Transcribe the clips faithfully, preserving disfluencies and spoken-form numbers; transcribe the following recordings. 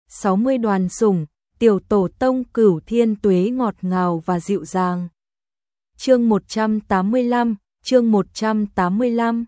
sáu mươi đoàn sủng, tiểu tổ tông Cửu Thiên Tuế ngọt ngào và dịu dàng. Chương một trăm tám mươi lăm, chương một trăm tám mươi lăm.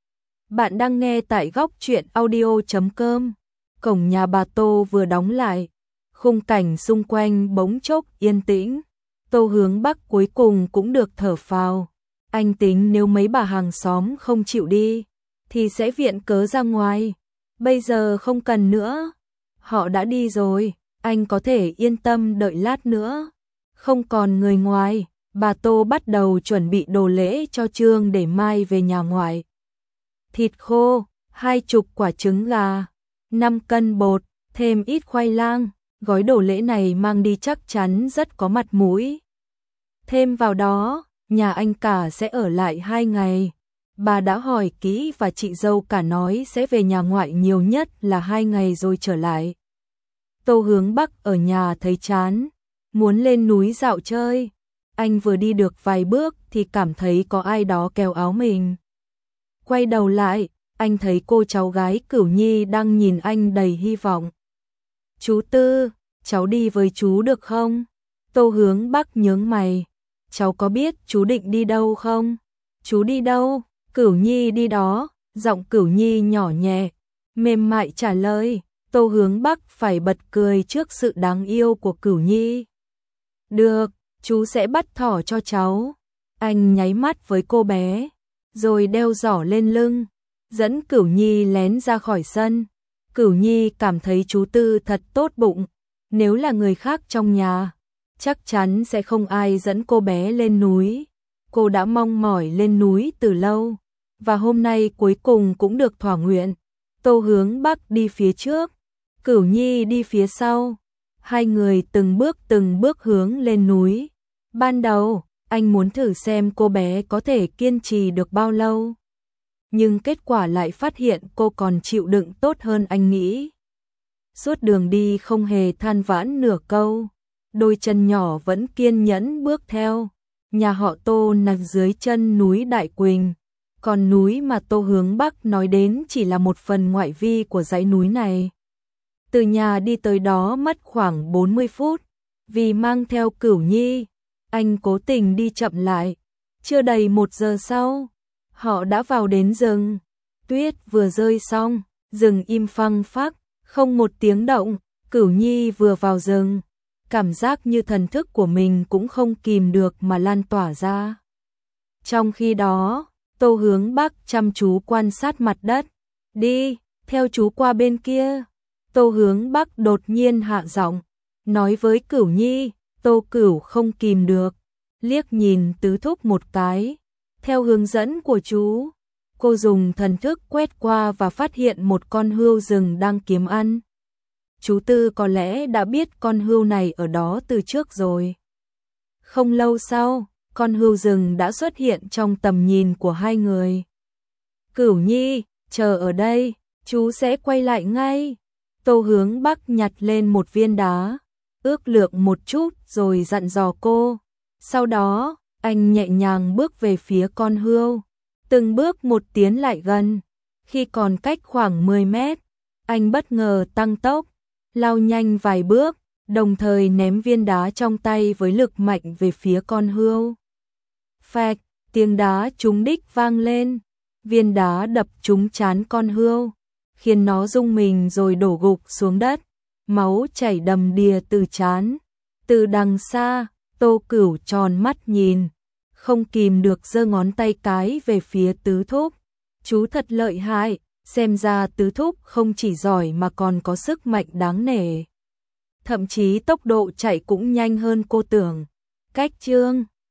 Bạn đang nghe tại góc truyện audio chấm com. Cổng nhà bà Tô vừa đóng lại, khung cảnh xung quanh bỗng chốc yên tĩnh. Tô Hướng Bắc cuối cùng cũng được thở phào. Anh tính nếu mấy bà hàng xóm không chịu đi, thì sẽ viện cớ ra ngoài. Bây giờ không cần nữa. Họ đã đi rồi, anh có thể yên tâm đợi lát nữa. Không còn người ngoài, bà Tô bắt đầu chuẩn bị đồ lễ cho Trương để mai về nhà ngoại. Thịt khô, hai chục quả trứng gà, năm cân bột, thêm ít khoai lang. Gói đồ lễ này mang đi chắc chắn rất có mặt mũi. Thêm vào đó, nhà anh cả sẽ ở lại hai ngày. Bà đã hỏi kỹ và chị dâu cả nói sẽ về nhà ngoại nhiều nhất là hai ngày rồi trở lại. Tô Hướng Bắc ở nhà thấy chán, muốn lên núi dạo chơi. Anh vừa đi được vài bước thì cảm thấy có ai đó kéo áo mình. Quay đầu lại, anh thấy cô cháu gái Cửu Nhi đang nhìn anh đầy hy vọng. Chú Tư, cháu đi với chú được không? Tô Hướng Bắc nhướng mày. Cháu có biết chú định đi đâu không? Chú đi đâu? Cửu Nhi đi đó. Giọng Cửu Nhi nhỏ nhẹ, mềm mại trả lời. Tô Hướng Bắc phải bật cười trước sự đáng yêu của Cửu Nhi. Được, chú sẽ bắt thỏ cho cháu. Anh nháy mắt với cô bé, rồi đeo giỏ lên lưng, dẫn Cửu Nhi lén ra khỏi sân. Cửu Nhi cảm thấy chú Tư thật tốt bụng. Nếu là người khác trong nhà, chắc chắn sẽ không ai dẫn cô bé lên núi. Cô đã mong mỏi lên núi từ lâu, và hôm nay cuối cùng cũng được thỏa nguyện. Tô Hướng Bắc đi phía trước, Cửu Nhi đi phía sau. Hai người từng bước từng bước hướng lên núi. Ban đầu, anh muốn thử xem cô bé có thể kiên trì được bao lâu. Nhưng kết quả lại phát hiện cô còn chịu đựng tốt hơn anh nghĩ. Suốt đường đi không hề than vãn nửa câu, đôi chân nhỏ vẫn kiên nhẫn bước theo. Nhà họ Tô nằm dưới chân núi Đại Quỳnh, còn núi mà Tô Hướng Bắc nói đến chỉ là một phần ngoại vi của dãy núi này. Từ nhà đi tới đó mất khoảng bốn mươi phút, vì mang theo Cửu Nhi, anh cố tình đi chậm lại. Chưa đầy một giờ sau, họ đã vào đến rừng. Tuyết vừa rơi xong, rừng im phăng phắc, không một tiếng động. Cửu Nhi vừa vào rừng, cảm giác như thần thức của mình cũng không kìm được mà lan tỏa ra. Trong khi đó, Tô Hướng Bắc chăm chú quan sát mặt đất. Đi, theo chú qua bên kia. Tô Hướng Bắc đột nhiên hạ giọng, nói với Cửu Nhi. Tô Cửu không kìm được, liếc nhìn Tứ Thúc một cái. Theo hướng dẫn của chú, cô dùng thần thức quét qua và phát hiện một con hươu rừng đang kiếm ăn. Chú Tư có lẽ đã biết con hươu này ở đó từ trước rồi. Không lâu sau, con hươu rừng đã xuất hiện trong tầm nhìn của hai người. Cửu Nhi, chờ ở đây, chú sẽ quay lại ngay. Tô Hướng Bắc nhặt lên một viên đá, ước lượng một chút rồi dặn dò cô. Sau đó, anh nhẹ nhàng bước về phía con hươu, từng bước một tiến lại gần. Khi còn cách khoảng mười mét, anh bất ngờ tăng tốc, lao nhanh vài bước, đồng thời ném viên đá trong tay với lực mạnh về phía con hươu. Phạch, tiếng đá trúng đích vang lên, viên đá đập trúng trán con hươu, khiến nó rung mình rồi đổ gục xuống đất, máu chảy đầm đìa từ trán. Từ đằng xa, Tô Cửu tròn mắt nhìn, không kìm được giơ ngón tay cái về phía Tứ Thúc. Chú thật lợi hại, xem ra Tứ Thúc không chỉ giỏi mà còn có sức mạnh đáng nể. Thậm chí tốc độ chạy cũng nhanh hơn cô tưởng. Cách Trương